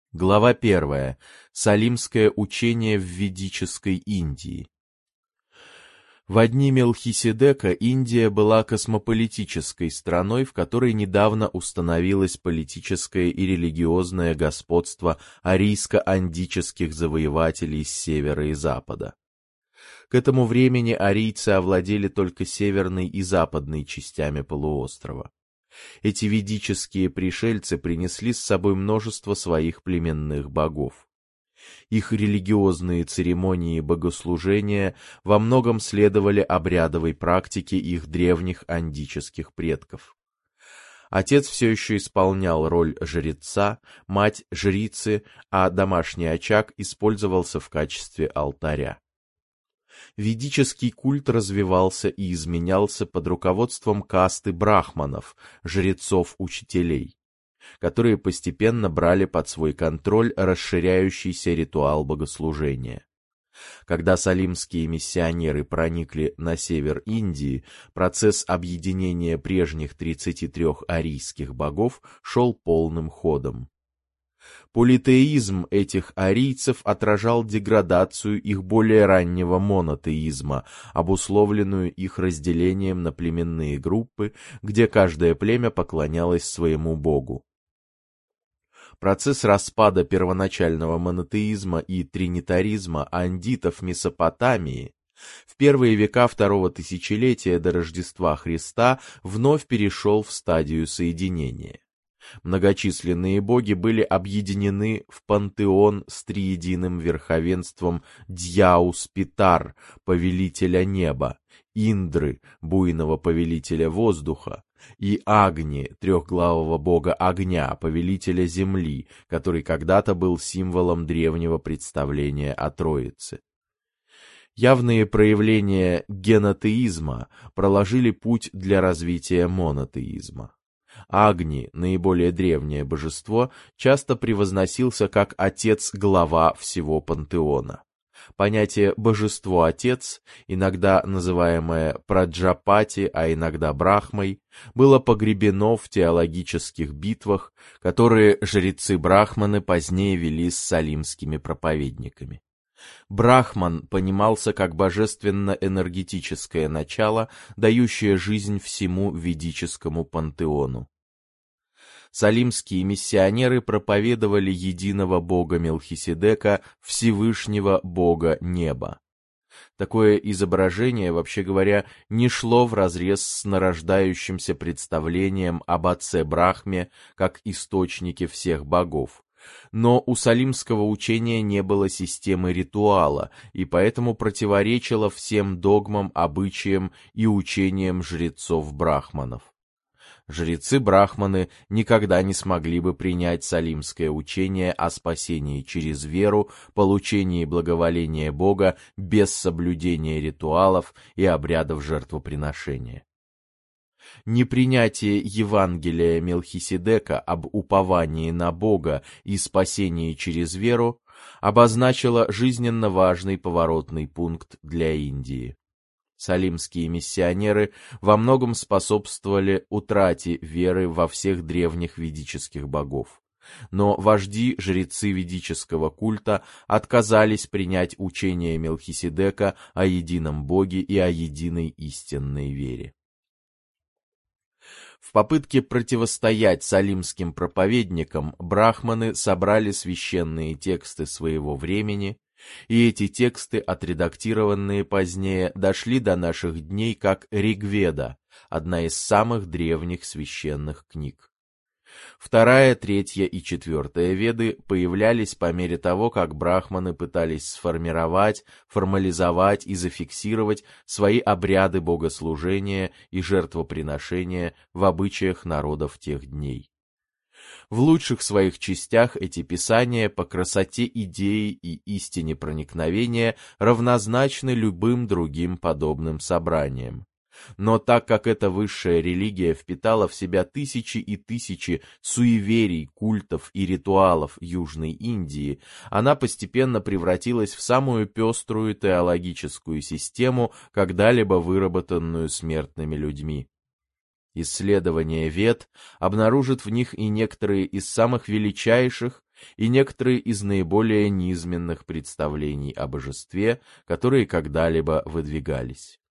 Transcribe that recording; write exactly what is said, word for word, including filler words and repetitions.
Глава первая. Салимское учение в ведической Индии. В дни Мелхиседека Индия была космополитической страной, в которой недавно установилось политическое и религиозное господство арийско-андических завоевателей с севера и запада. К этому времени арийцы овладели только северной и западной частями полуострова. Эти ведические пришельцы принесли с собой множество своих племенных богов. Их религиозные церемонии и богослужения во многом следовали обрядовой практике их древних андических предков. Отец все еще исполнял роль жреца, мать — жрицы, а домашний очаг использовался в качестве алтаря. Ведический культ развивался и изменялся под руководством касты брахманов, жрецов-учителей, которые постепенно брали под свой контроль расширяющийся ритуал богослужения. Когда салимские миссионеры проникли на север Индии, процесс объединения прежних тридцати трёх арийских богов шел полным ходом. Политеизм этих арийцев отражал деградацию их более раннего монотеизма, обусловленную их разделением на племенные группы, где каждое племя поклонялось своему богу. Процесс распада первоначального монотеизма и тринитаризма андитов Месопотамии в первые века второго тысячелетия до Рождества Христа вновь перешел в стадию соединения. Многочисленные боги были объединены в пантеон с триединым верховенством Дьяус-Питар, повелителя неба, Индры, буйного повелителя воздуха, и Агни, трехглавого бога огня, повелителя земли, который когда-то был символом древнего представления о Троице. Явные проявления генотеизма проложили путь для развития монотеизма. Агни, наиболее древнее божество, часто превозносился как отец-глава всего пантеона. Понятие «божество-отец», иногда называемое Праджапати, а иногда Брахмой, было погребено в теологических битвах, которые жрецы-брахманы позднее вели с салимскими проповедниками. Брахман понимался как божественно-энергетическое начало, дающее жизнь всему ведическому пантеону. Салимские миссионеры проповедовали единого бога Мелхиседека, Всевышнего бога неба. Такое изображение, вообще говоря, не шло вразрез с нарождающимся представлением об отце Брахме как источнике всех богов. Но у салимского учения не было системы ритуала, и поэтому противоречило всем догмам, обычаям и учениям жрецов-брахманов. Жрецы-брахманы никогда не смогли бы принять салимское учение о спасении через веру, получении благоволения Бога без соблюдения ритуалов и обрядов жертвоприношения. Непринятие Евангелия Мелхиседека об уповании на Бога и спасении через веру обозначило жизненно важный поворотный пункт для Индии. Салимские миссионеры во многом способствовали утрате веры во всех древних ведических богов. Но вожди-жрецы ведического культа отказались принять учение Мелхиседека о едином Боге и о единой истинной вере. В попытке противостоять салимским проповедникам брахманы собрали священные тексты своего времени, и эти тексты, отредактированные позднее, дошли до наших дней как Ригведа, одна из самых древних священных книг. Вторая, третья и четвертая веды появлялись по мере того, как брахманы пытались сформировать, формализовать и зафиксировать свои обряды богослужения и жертвоприношения в обычаях народов тех дней. В лучших своих частях эти писания по красоте идеи и истине проникновения равнозначны любым другим подобным собраниям. Но так как эта высшая религия впитала в себя тысячи и тысячи суеверий, культов и ритуалов Южной Индии, она постепенно превратилась в самую пеструю теологическую систему, когда-либо выработанную смертными людьми. Исследование Вед обнаружит в них и некоторые из самых величайших и некоторые из наиболее низменных представлений о божестве, которые когда-либо выдвигались.